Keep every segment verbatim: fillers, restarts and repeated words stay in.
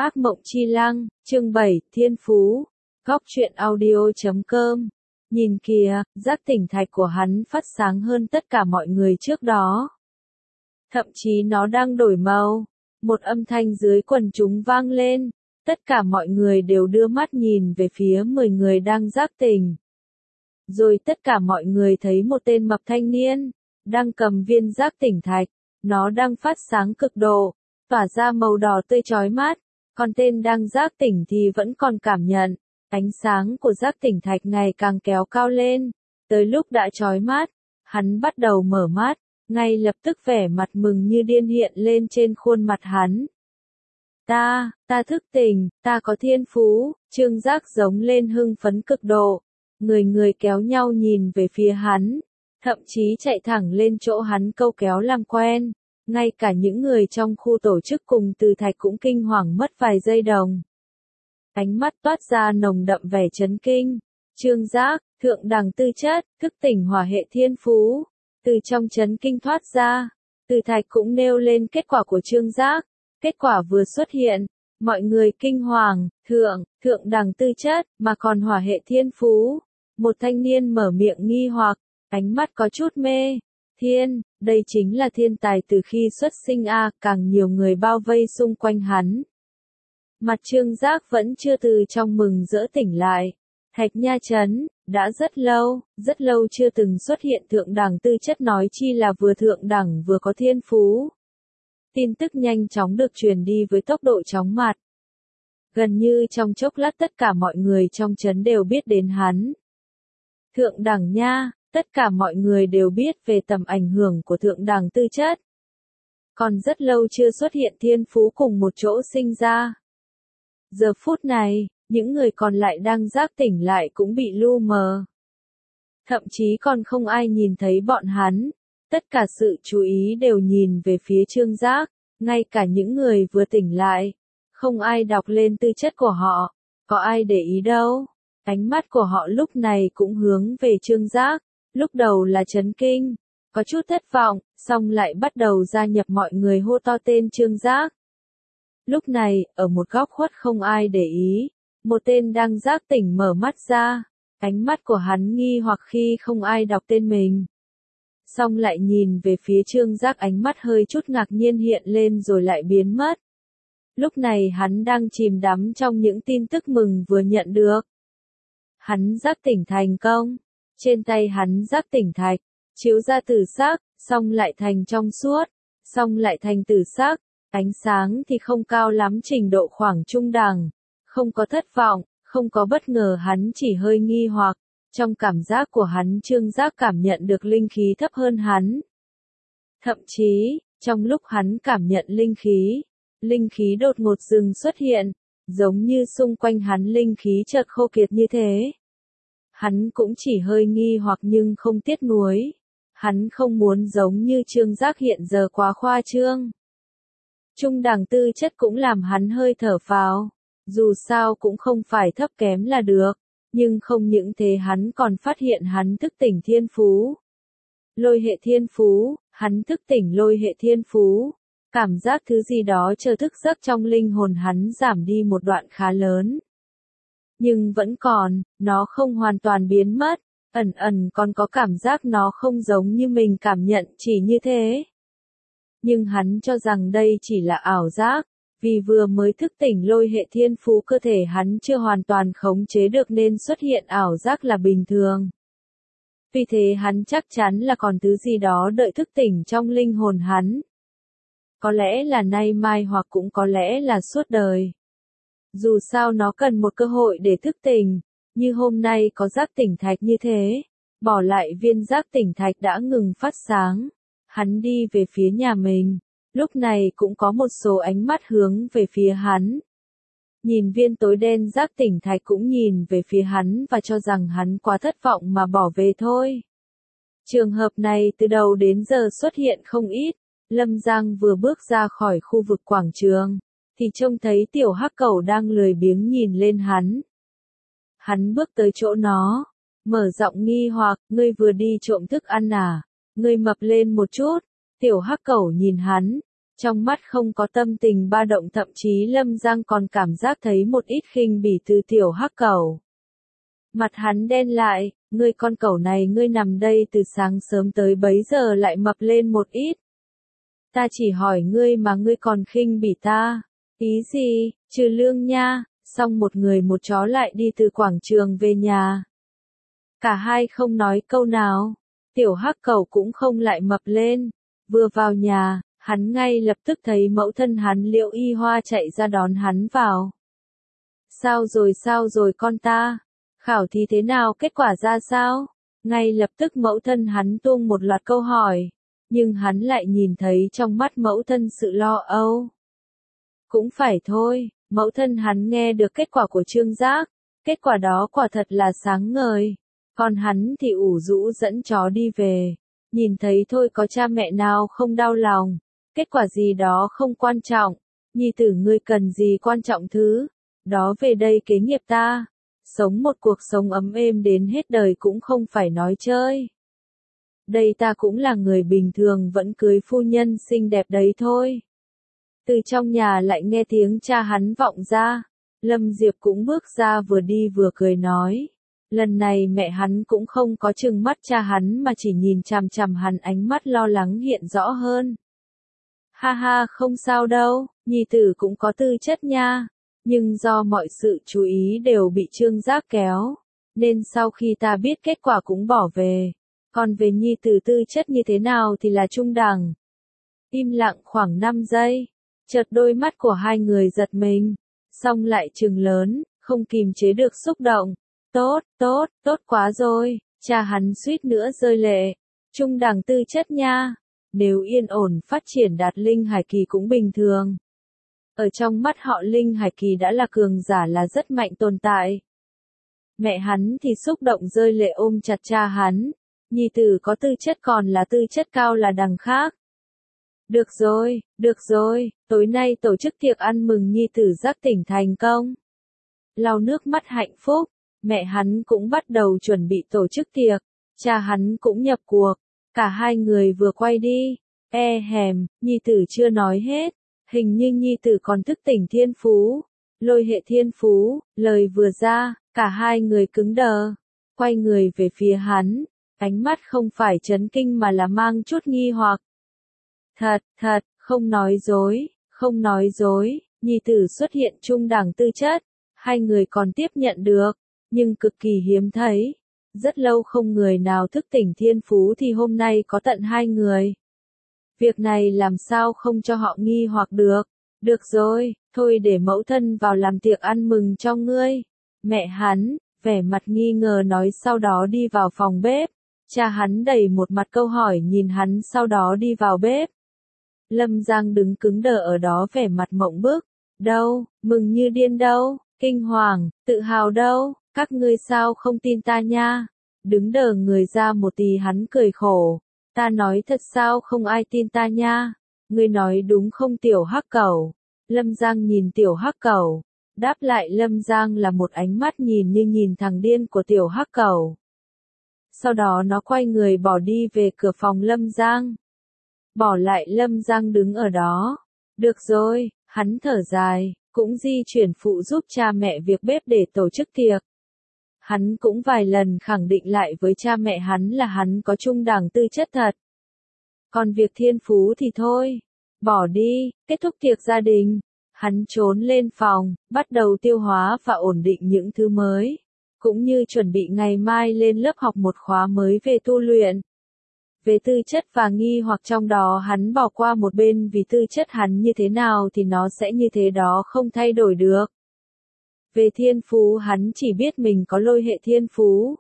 Ác mộng chi lăng, chương bảy, Thiên Phú. Góc truyện audio chấm com. Nhìn kìa, giác tỉnh thạch của hắn phát sáng hơn tất cả mọi người trước đó. Thậm chí nó đang đổi màu. Một âm thanh dưới quần chúng vang lên. Tất cả mọi người đều đưa mắt nhìn về phía mười người đang giác tỉnh. Rồi tất cả mọi người thấy một tên mập thanh niên, đang cầm viên giác tỉnh thạch. Nó đang phát sáng cực độ, tỏa ra màu đỏ tươi chói mắt. Còn tên đang giác tỉnh thì vẫn còn cảm nhận, ánh sáng của giác tỉnh thạch ngày càng kéo cao lên. Tới lúc đã chói mắt, hắn bắt đầu mở mắt, ngay lập tức vẻ mặt mừng như điên hiện lên trên khuôn mặt hắn. Ta, ta thức tỉnh, ta có thiên phú, Trương Giác giống lên hưng phấn cực độ. Người người kéo nhau nhìn về phía hắn, thậm chí chạy thẳng lên chỗ hắn câu kéo làm quen. Ngay cả những người trong khu tổ chức cùng Từ Thạch cũng kinh hoàng mất vài giây đồng. Ánh mắt toát ra nồng đậm vẻ chấn kinh. Trương Giác, thượng đẳng tư chất, thức tỉnh hỏa hệ thiên phú. Từ trong chấn kinh thoát ra, Từ Thạch cũng nêu lên kết quả của Trương Giác. Kết quả vừa xuất hiện, mọi người kinh hoàng, thượng, thượng đẳng tư chất, mà còn hỏa hệ thiên phú. Một thanh niên mở miệng nghi hoặc, ánh mắt có chút mê. Thiên, đây chính là thiên tài từ khi xuất sinh a, à, càng nhiều người bao vây xung quanh hắn. Mặt Trương Giác vẫn chưa từ trong mừng rỡ tỉnh lại. Thạch Nha Trấn, đã rất lâu, rất lâu chưa từng xuất hiện thượng đẳng tư chất, nói chi là vừa thượng đẳng vừa có thiên phú. Tin tức nhanh chóng được truyền đi với tốc độ chóng mặt. Gần như trong chốc lát tất cả mọi người trong trấn đều biết đến hắn. Thượng đẳng nha. Tất cả mọi người đều biết về tầm ảnh hưởng của thượng đẳng tư chất. Còn rất lâu chưa xuất hiện thiên phú cùng một chỗ sinh ra. Giờ phút này, những người còn lại đang giác tỉnh lại cũng bị lu mờ. Thậm chí còn không ai nhìn thấy bọn hắn. Tất cả sự chú ý đều nhìn về phía Trương Giác, ngay cả những người vừa tỉnh lại. Không ai đọc lên tư chất của họ, có ai để ý đâu. Ánh mắt của họ lúc này cũng hướng về Trương Giác. Lúc đầu là chấn kinh, có chút thất vọng, xong lại bắt đầu gia nhập mọi người hô to tên Trương Giác. Lúc này, ở một góc khuất không ai để ý, một tên đang giác tỉnh mở mắt ra, ánh mắt của hắn nghi hoặc khi không ai đọc tên mình. Xong lại nhìn về phía Trương Giác, ánh mắt hơi chút ngạc nhiên hiện lên rồi lại biến mất. Lúc này hắn đang chìm đắm trong những tin tức mừng vừa nhận được. Hắn giác tỉnh thành công. Trên tay hắn giác tỉnh thạch, chiếu ra tử sắc, xong lại thành trong suốt, xong lại thành tử sắc, ánh sáng thì không cao lắm, trình độ khoảng trung đẳng, không có thất vọng, không có bất ngờ, hắn chỉ hơi nghi hoặc, trong cảm giác của hắn Trương Giác cảm nhận được linh khí thấp hơn hắn. Thậm chí, trong lúc hắn cảm nhận linh khí, linh khí đột ngột dừng xuất hiện, giống như xung quanh hắn linh khí chợt khô kiệt như thế. Hắn cũng chỉ hơi nghi hoặc nhưng không tiếc nuối. Hắn không muốn giống như Trương Giác hiện giờ quá khoa trương. Trung đẳng tư chất cũng làm hắn hơi thở phào. Dù sao cũng không phải thấp kém là được. Nhưng không những thế hắn còn phát hiện hắn thức tỉnh thiên phú. Lôi hệ thiên phú, hắn thức tỉnh lôi hệ thiên phú. Cảm giác thứ gì đó chờ thức giấc trong linh hồn hắn giảm đi một đoạn khá lớn. Nhưng vẫn còn, nó không hoàn toàn biến mất, ẩn ẩn còn có cảm giác nó không giống như mình cảm nhận chỉ như thế. Nhưng hắn cho rằng đây chỉ là ảo giác, vì vừa mới thức tỉnh lôi hệ thiên phú cơ thể hắn chưa hoàn toàn khống chế được nên xuất hiện ảo giác là bình thường. Vì thế hắn chắc chắn là còn thứ gì đó đợi thức tỉnh trong linh hồn hắn. Có lẽ là nay mai hoặc cũng có lẽ là suốt đời. Dù sao nó cần một cơ hội để thức tỉnh, như hôm nay có giác tỉnh thạch như thế, bỏ lại viên giác tỉnh thạch đã ngừng phát sáng, hắn đi về phía nhà mình, lúc này cũng có một số ánh mắt hướng về phía hắn. Nhìn viên tối đen giác tỉnh thạch cũng nhìn về phía hắn và cho rằng hắn quá thất vọng mà bỏ về thôi. Trường hợp này từ đầu đến giờ xuất hiện không ít, Lâm Giang vừa bước ra khỏi khu vực quảng trường. Thì trông thấy tiểu hắc cẩu đang lười biếng nhìn lên hắn. Hắn bước tới chỗ nó, mở giọng nghi hoặc, ngươi vừa đi trộm thức ăn à, ngươi mập lên một chút, tiểu hắc cẩu nhìn hắn, Trong mắt không có tâm tình ba động, thậm chí Lâm Giang còn cảm giác thấy một ít khinh bỉ từ tiểu hắc cẩu. Mặt hắn đen lại, ngươi con cẩu này, ngươi nằm đây từ sáng sớm tới bấy giờ lại mập lên một ít. Ta chỉ hỏi ngươi mà ngươi còn khinh bỉ ta. Ý gì, trừ lương nha. Xong một người một chó lại đi từ quảng trường về nhà. Cả hai không nói câu nào. Tiểu hắc cẩu cũng không lại mập lên. Vừa vào nhà, hắn ngay lập tức thấy mẫu thân hắn Liễu Y Hoa chạy ra đón hắn vào. Sao rồi sao rồi con ta? Khảo thí thế nào, kết quả ra sao? Ngay lập tức mẫu thân hắn tung một loạt câu hỏi. Nhưng hắn lại nhìn thấy trong mắt mẫu thân sự lo âu. Cũng phải thôi, mẫu thân hắn nghe được kết quả của Trương Giác. Kết quả đó quả thật là sáng ngời. Còn hắn thì ủ rũ dẫn chó đi về. Nhìn thấy thôi có cha mẹ nào không đau lòng. Kết quả gì đó không quan trọng. Nhi tử ngươi cần gì quan trọng thứ. Đó về đây kế nghiệp ta. Sống một cuộc sống ấm êm đến hết đời cũng không phải nói chơi. Đây ta cũng là người bình thường vẫn cưới phu nhân xinh đẹp đấy thôi. Từ trong nhà lại nghe tiếng cha hắn vọng ra. Lâm Diệp cũng bước ra vừa đi vừa cười nói. Lần này mẹ hắn cũng không có trừng mắt cha hắn mà chỉ nhìn chằm chằm hắn, ánh mắt lo lắng hiện rõ hơn. Ha ha, không sao đâu, nhi tử cũng có tư chất nha. Nhưng do mọi sự chú ý đều bị Trương Giác kéo. Nên sau khi ta biết kết quả cũng bỏ về. Còn về nhi tử tư chất như thế nào thì là trung đẳng. Im lặng khoảng năm giây. Chợt đôi mắt của hai người giật mình. Xong lại trừng lớn, không kìm chế được xúc động. Tốt, tốt, tốt quá rồi. Cha hắn suýt nữa rơi lệ. Trung đẳng tư chất nha. Nếu yên ổn phát triển đạt linh hải kỳ cũng bình thường. Ở trong mắt họ linh hải kỳ đã là cường giả, là rất mạnh tồn tại. Mẹ hắn thì xúc động rơi lệ ôm chặt cha hắn. Nhi tử có tư chất còn là tư chất cao là đằng khác. Được rồi, được rồi, tối nay tổ chức tiệc ăn mừng nhi tử giác tỉnh thành công. Lau nước mắt hạnh phúc, mẹ hắn cũng bắt đầu chuẩn bị tổ chức tiệc, cha hắn cũng nhập cuộc, cả hai người vừa quay đi, e hèm, nhi tử chưa nói hết, hình như nhi tử còn thức tỉnh thiên phú, lôi hệ thiên phú, lời vừa ra, cả hai người cứng đờ, quay người về phía hắn, ánh mắt không phải chấn kinh mà là mang chút nghi hoặc. Thật, thật, không nói dối, không nói dối, nhi tử xuất hiện trung đẳng tư chất, hai người còn tiếp nhận được, nhưng cực kỳ hiếm thấy. Rất lâu không người nào thức tỉnh thiên phú thì hôm nay có tận hai người. Việc này làm sao không cho họ nghi hoặc được. Được rồi, thôi để mẫu thân vào làm tiệc ăn mừng cho ngươi. Mẹ hắn, vẻ mặt nghi ngờ nói, sau đó đi vào phòng bếp. Cha hắn đầy một mặt câu hỏi nhìn hắn, sau đó đi vào bếp. Lâm Giang đứng cứng đờ ở đó vẻ mặt mộng bức. Đâu, mừng như điên đâu, kinh hoàng, tự hào đâu, các ngươi sao không tin ta nha. Đứng đờ người ra một tí, hắn cười khổ. Ta nói thật sao không ai tin ta nha. Ngươi nói đúng không tiểu hắc cẩu. Lâm Giang nhìn tiểu hắc cẩu. Đáp lại Lâm Giang là một ánh mắt nhìn như nhìn thằng điên của tiểu hắc cẩu. Sau đó nó quay người bỏ đi về cửa phòng Lâm Giang. Bỏ lại Lâm Giang đứng ở đó. Được rồi, hắn thở dài, cũng di chuyển phụ giúp cha mẹ việc bếp để tổ chức tiệc. Hắn cũng vài lần khẳng định lại với cha mẹ hắn là hắn có trung đẳng tư chất thật. Còn việc thiên phú thì thôi, bỏ đi, kết thúc tiệc gia đình. Hắn trốn lên phòng, bắt đầu tiêu hóa và ổn định những thứ mới, cũng như chuẩn bị ngày mai lên lớp học một khóa mới về tu luyện. Về tư chất và nghi hoặc trong đó hắn bỏ qua một bên, vì tư chất hắn như thế nào thì nó sẽ như thế đó, không thay đổi được. Về thiên phú hắn chỉ biết mình có lôi hệ thiên phú.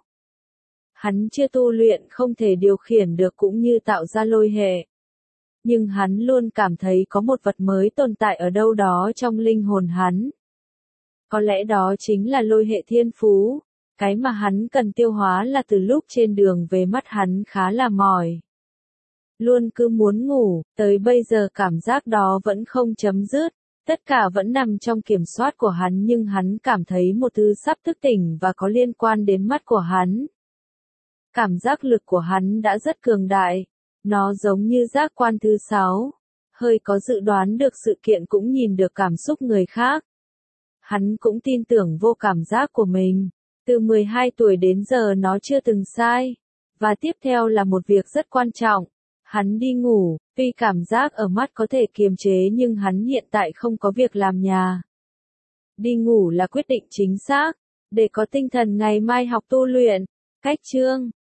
Hắn chưa tu luyện không thể điều khiển được cũng như tạo ra lôi hệ. Nhưng hắn luôn cảm thấy có một vật mới tồn tại ở đâu đó trong linh hồn hắn. Có lẽ đó chính là lôi hệ thiên phú. Cái mà hắn cần tiêu hóa là từ lúc trên đường về mắt hắn khá là mỏi. Luôn cứ muốn ngủ, tới bây giờ cảm giác đó vẫn không chấm dứt. Tất cả vẫn nằm trong kiểm soát của hắn, nhưng hắn cảm thấy một thứ sắp thức tỉnh và có liên quan đến mắt của hắn. Cảm giác lực của hắn đã rất cường đại. Nó giống như giác quan thứ sáu. hơi có dự đoán được sự kiện cũng nhìn được cảm xúc người khác. Hắn cũng tin tưởng vô cảm giác của mình. Từ mười hai tuổi đến giờ nó chưa từng sai. Và tiếp theo là một việc rất quan trọng. Hắn đi ngủ, tuy cảm giác ở mắt có thể kiềm chế nhưng hắn hiện tại không có việc làm nhà. Đi ngủ là quyết định chính xác, để có tinh thần ngày mai học tu luyện. Cách chương